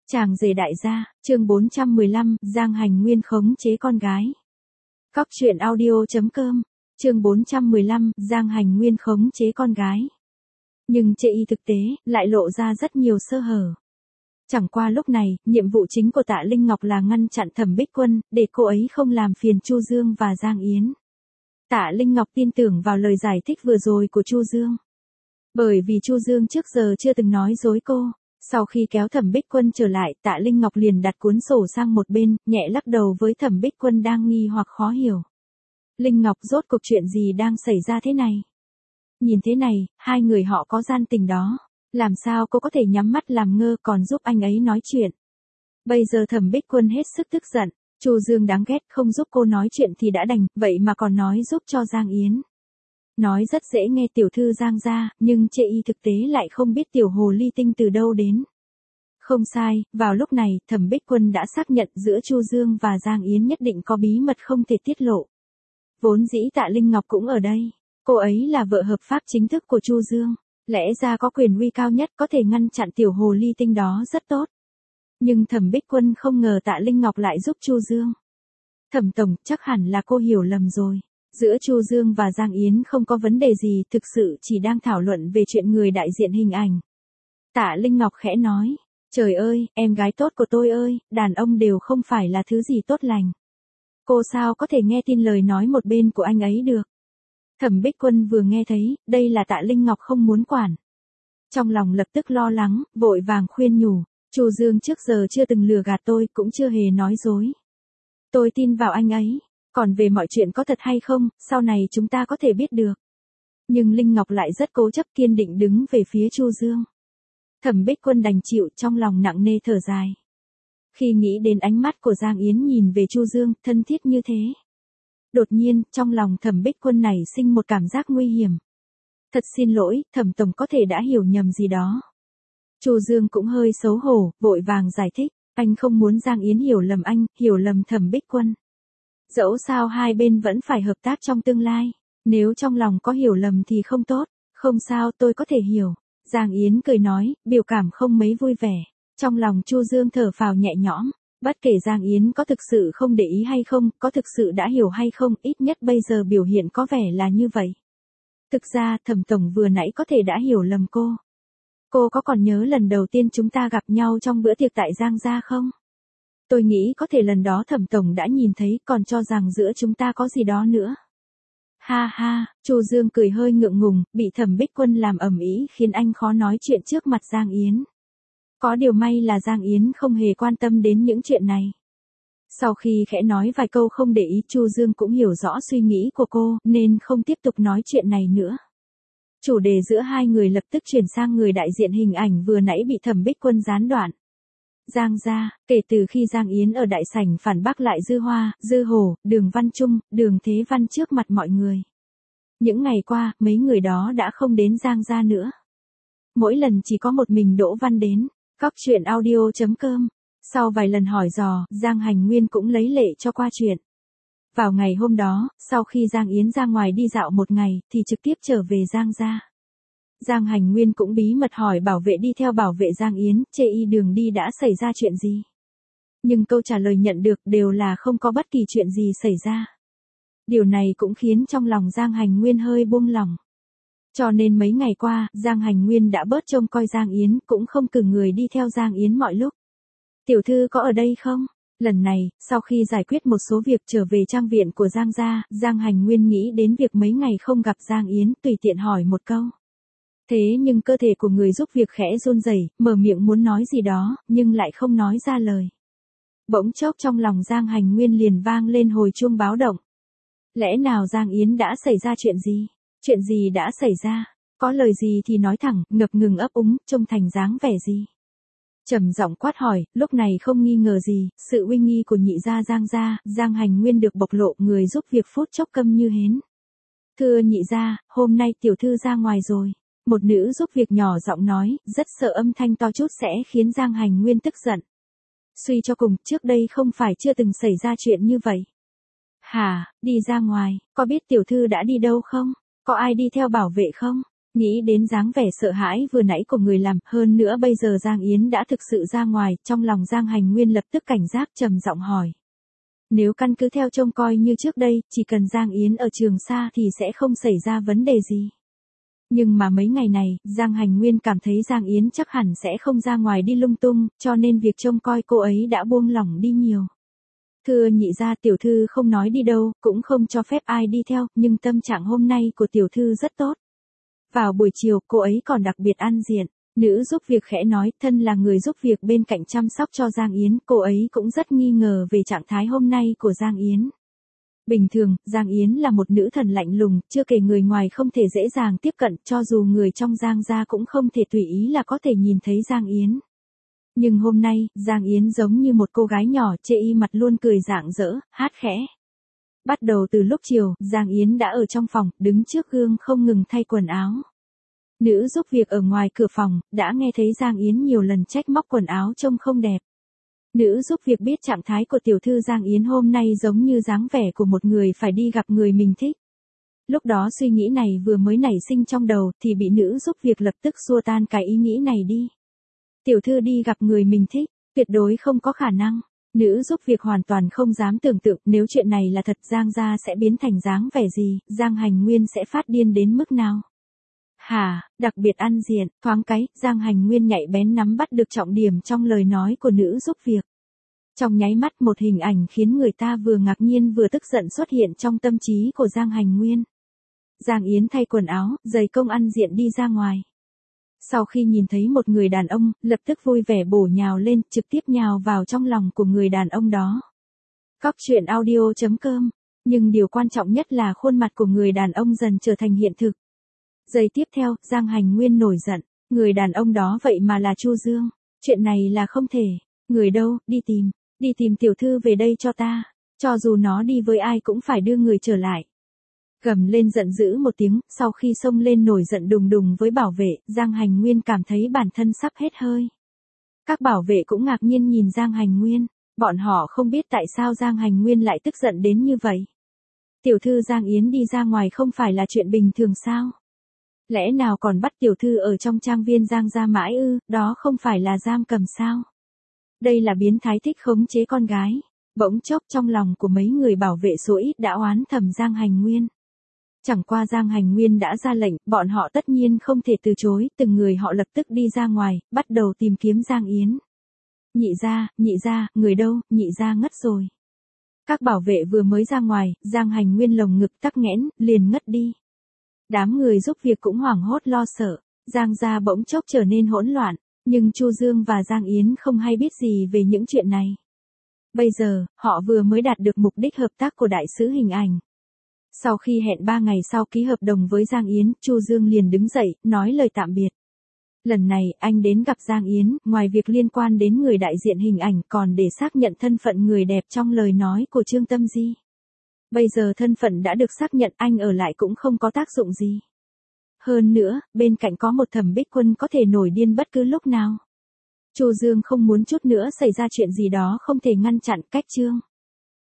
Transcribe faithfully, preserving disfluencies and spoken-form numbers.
Chàng rể đại gia, chương bốn trăm mười lăm, Giang Hành Nguyên khống chế con gái. Cóc truyện audio chấm com, chương bốn trăm mười lăm, Giang Hành Nguyên khống chế con gái. Nhưng chê y thực tế, lại lộ ra rất nhiều sơ hở. Chẳng qua lúc này, nhiệm vụ chính của Tạ Linh Ngọc là ngăn chặn Thẩm Bích Quân, để cô ấy không làm phiền Chu Dương và Giang Yến. Tạ Linh Ngọc tin tưởng vào lời giải thích vừa rồi của Chu Dương. Bởi vì Chu Dương trước giờ chưa từng nói dối cô. Sau khi kéo Thẩm Bích Quân trở lại, Tạ Linh Ngọc liền đặt cuốn sổ sang một bên, nhẹ lắc đầu với Thẩm Bích Quân đang nghi hoặc khó hiểu. Linh Ngọc, rốt cuộc chuyện gì đang xảy ra thế này? Nhìn thế này, hai người họ có gian tình đó. Làm sao cô có thể nhắm mắt làm ngơ còn giúp anh ấy nói chuyện? Bây giờ Thẩm Bích Quân hết sức tức giận. Chu Dương đáng ghét, không giúp cô nói chuyện thì đã đành, vậy mà còn nói giúp cho Giang Yến. Nói rất dễ nghe tiểu thư Giang gia, nhưng chê y thực tế lại không biết tiểu hồ ly tinh từ đâu đến. Không sai, vào lúc này, Thẩm Bích Quân đã xác nhận giữa Chu Dương và Giang Yến nhất định có bí mật không thể tiết lộ. Vốn dĩ Tạ Linh Ngọc cũng ở đây, cô ấy là vợ hợp pháp chính thức của Chu Dương, lẽ ra có quyền uy cao nhất, có thể ngăn chặn tiểu hồ ly tinh đó rất tốt. Nhưng Thẩm Bích Quân không ngờ Tạ Linh Ngọc lại giúp Chu Dương. Thẩm tổng, chắc hẳn là cô hiểu lầm rồi. Giữa Chu Dương và Giang Yến không có vấn đề gì, thực sự chỉ đang thảo luận về chuyện người đại diện hình ảnh. Tạ Linh Ngọc khẽ nói, trời ơi, em gái tốt của tôi ơi, đàn ông đều không phải là thứ gì tốt lành. Cô sao có thể nghe tin lời nói một bên của anh ấy được? Thẩm Bích Quân vừa nghe thấy, đây là Tạ Linh Ngọc không muốn quản. Trong lòng lập tức lo lắng, vội vàng khuyên nhủ, Chu Dương trước giờ chưa từng lừa gạt tôi, cũng chưa hề nói dối. Tôi tin vào anh ấy. Còn về mọi chuyện có thật hay không, sau này chúng ta có thể biết được. Nhưng Linh Ngọc lại rất cố chấp kiên định đứng về phía Chu Dương. Thẩm Bích Quân đành chịu, trong lòng nặng nề thở dài. Khi nghĩ đến ánh mắt của Giang Yến nhìn về Chu Dương, thân thiết như thế. Đột nhiên, trong lòng Thẩm Bích Quân nảy sinh một cảm giác nguy hiểm. Thật xin lỗi, Thẩm tổng có thể đã hiểu nhầm gì đó. Chu Dương cũng hơi xấu hổ, vội vàng giải thích, anh không muốn Giang Yến hiểu lầm anh, hiểu lầm Thẩm Bích Quân. Dẫu sao hai bên vẫn phải hợp tác trong tương lai, nếu trong lòng có hiểu lầm thì không tốt, không sao tôi có thể hiểu. Giang Yến cười nói, biểu cảm không mấy vui vẻ, trong lòng Chu Dương thở phào nhẹ nhõm, bất kể Giang Yến có thực sự không để ý hay không, có thực sự đã hiểu hay không, ít nhất bây giờ biểu hiện có vẻ là như vậy. Thực ra Thẩm tổng vừa nãy có thể đã hiểu lầm cô. Cô có còn nhớ lần đầu tiên chúng ta gặp nhau trong bữa tiệc tại Giang gia không? Tôi nghĩ có thể lần đó Thẩm tổng đã nhìn thấy, còn cho rằng giữa chúng ta có gì đó nữa. Ha ha, Chu Dương cười hơi ngượng ngùng, bị Thẩm Bích Quân làm ầm ĩ khiến anh khó nói chuyện trước mặt Giang Yến. Có điều may là Giang Yến không hề quan tâm đến những chuyện này. Sau khi khẽ nói vài câu không để ý, Chu Dương cũng hiểu rõ suy nghĩ của cô, nên không tiếp tục nói chuyện này nữa. Chủ đề giữa hai người lập tức chuyển sang người đại diện hình ảnh vừa nãy bị Thẩm Bích Quân gián đoạn. Giang gia, kể từ khi Giang Yến ở đại sảnh phản bác lại Dư Hoa, Dư Hổ, Đường Văn Trung, Đường Thế Văn trước mặt mọi người. Những ngày qua, mấy người đó đã không đến Giang gia nữa. Mỗi lần chỉ có một mình Đỗ Văn đến. Cóc truyện audio chấm com. Sau vài lần hỏi dò, Giang Hành Nguyên cũng lấy lệ cho qua chuyện. Vào ngày hôm đó, sau khi Giang Yến ra ngoài đi dạo một ngày, thì trực tiếp trở về Giang gia. Giang Hành Nguyên cũng bí mật hỏi bảo vệ đi theo bảo vệ Giang Yến, chê y đường đi đã xảy ra chuyện gì. Nhưng câu trả lời nhận được đều là không có bất kỳ chuyện gì xảy ra. Điều này cũng khiến trong lòng Giang Hành Nguyên hơi buông lỏng. Cho nên mấy ngày qua, Giang Hành Nguyên đã bớt trông coi Giang Yến, cũng không cử người đi theo Giang Yến mọi lúc. Tiểu thư có ở đây không? Lần này, sau khi giải quyết một số việc trở về trang viện của Giang gia, Giang Hành Nguyên nghĩ đến việc mấy ngày không gặp Giang Yến, tùy tiện hỏi một câu. Thế nhưng cơ thể của người giúp việc khẽ run rẩy, mở miệng muốn nói gì đó, nhưng lại không nói ra lời. Bỗng chốc trong lòng Giang Hành Nguyên liền vang lên hồi chuông báo động. Lẽ nào Giang Yến đã xảy ra chuyện gì? Chuyện gì đã xảy ra? Có lời gì thì nói thẳng, ngập ngừng ấp úng, trông thành dáng vẻ gì? Trầm giọng quát hỏi, lúc này không nghi ngờ gì, sự uy nghi của nhị gia Giang gia, Giang Hành Nguyên được bộc lộ, người giúp việc phút chốc câm như hến. Thưa nhị gia, hôm nay tiểu thư ra ngoài rồi. Một nữ giúp việc nhỏ giọng nói, rất sợ âm thanh to chút sẽ khiến Giang Hành Nguyên tức giận. Suy cho cùng, trước đây không phải chưa từng xảy ra chuyện như vậy. Hả, đi ra ngoài, có biết tiểu thư đã đi đâu không? Có ai đi theo bảo vệ không? Nghĩ đến dáng vẻ sợ hãi vừa nãy của người làm, hơn nữa bây giờ Giang Yến đã thực sự ra ngoài, trong lòng Giang Hành Nguyên lập tức cảnh giác trầm giọng hỏi. Nếu căn cứ theo trông coi như trước đây, chỉ cần Giang Yến ở Trường Sa thì sẽ không xảy ra vấn đề gì. Nhưng mà mấy ngày này, Giang Hành Nguyên cảm thấy Giang Yến chắc hẳn sẽ không ra ngoài đi lung tung, cho nên việc trông coi cô ấy đã buông lỏng đi nhiều. Thưa nhị gia, tiểu thư không nói đi đâu, cũng không cho phép ai đi theo, nhưng tâm trạng hôm nay của tiểu thư rất tốt. Vào buổi chiều, cô ấy còn đặc biệt ăn diện. Nữ giúp việc khẽ nói, thân là người giúp việc bên cạnh chăm sóc cho Giang Yến, cô ấy cũng rất nghi ngờ về trạng thái hôm nay của Giang Yến. Bình thường, Giang Yến là một nữ thần lạnh lùng, chưa kể người ngoài không thể dễ dàng tiếp cận, cho dù người trong Giang gia cũng không thể tùy ý là có thể nhìn thấy Giang Yến. Nhưng hôm nay, Giang Yến giống như một cô gái nhỏ, chê y mặt luôn cười rạng rỡ, hát khẽ. Bắt đầu từ lúc chiều, Giang Yến đã ở trong phòng, đứng trước gương không ngừng thay quần áo. Nữ giúp việc ở ngoài cửa phòng, đã nghe thấy Giang Yến nhiều lần trách móc quần áo trông không đẹp. Nữ giúp việc biết trạng thái của tiểu thư Giang Yến hôm nay giống như dáng vẻ của một người phải đi gặp người mình thích. Lúc đó suy nghĩ này vừa mới nảy sinh trong đầu thì bị nữ giúp việc lập tức xua tan cái ý nghĩ này đi. Tiểu thư đi gặp người mình thích, tuyệt đối không có khả năng. Nữ giúp việc hoàn toàn không dám tưởng tượng nếu chuyện này là thật Giang gia sẽ biến thành dáng vẻ gì, Giang Hành Nguyên sẽ phát điên đến mức nào. Hả, đặc biệt ăn diện, thoáng cái, Giang Hành Nguyên nhạy bén nắm bắt được trọng điểm trong lời nói của nữ giúp việc. Trong nháy mắt một hình ảnh khiến người ta vừa ngạc nhiên vừa tức giận xuất hiện trong tâm trí của Giang Hành Nguyên. Giang Yến thay quần áo, giày công ăn diện đi ra ngoài. Sau khi nhìn thấy một người đàn ông, lập tức vui vẻ bổ nhào lên, trực tiếp nhào vào trong lòng của người đàn ông đó. Cóc truyện audio chấm com. Nhưng điều quan trọng nhất là khuôn mặt của người đàn ông dần trở thành hiện thực. Giây tiếp theo, Giang Hành Nguyên nổi giận, người đàn ông đó vậy mà là Chu Dương. Chuyện này là không thể. Người đâu, đi tìm, đi tìm tiểu thư về đây cho ta. Cho dù nó đi với ai cũng phải đưa người trở lại. Gầm lên giận dữ một tiếng, sau khi xông lên nổi giận đùng đùng với bảo vệ, Giang Hành Nguyên cảm thấy bản thân sắp hết hơi. Các bảo vệ cũng ngạc nhiên nhìn Giang Hành Nguyên, bọn họ không biết tại sao Giang Hành Nguyên lại tức giận đến như vậy. Tiểu thư Giang Yến đi ra ngoài không phải là chuyện bình thường sao? Lẽ nào còn bắt tiểu thư ở trong trang viên Giang gia mãi ư, đó không phải là giam cầm sao? Đây là biến thái thích khống chế con gái. Bỗng chốc trong lòng của mấy người bảo vệ số ít đã oán thầm Giang Hành Nguyên. Chẳng qua Giang Hành Nguyên đã ra lệnh, bọn họ tất nhiên không thể từ chối, từng người họ lập tức đi ra ngoài, bắt đầu tìm kiếm Giang Yến. Nhị gia, nhị gia, người đâu, nhị gia ngất rồi. Các bảo vệ vừa mới ra ngoài, Giang Hành Nguyên lồng ngực tắc nghẽn, liền ngất đi. Đám người giúp việc cũng hoảng hốt lo sợ, Giang gia bỗng chốc trở nên hỗn loạn, nhưng Chu Dương và Giang Yến không hay biết gì về những chuyện này. Bây giờ, họ vừa mới đạt được mục đích hợp tác của đại sứ hình ảnh. Sau khi hẹn ba ngày sau ký hợp đồng với Giang Yến, Chu Dương liền đứng dậy, nói lời tạm biệt. Lần này, anh đến gặp Giang Yến, ngoài việc liên quan đến người đại diện hình ảnh còn để xác nhận thân phận người đẹp trong lời nói của Trương Tâm Di. Bây giờ thân phận đã được xác nhận, anh ở lại cũng không có tác dụng gì. Hơn nữa, bên cạnh có một Thẩm Bích Quân có thể nổi điên bất cứ lúc nào. Chu Dương không muốn chút nữa xảy ra chuyện gì đó không thể ngăn chặn cách Trương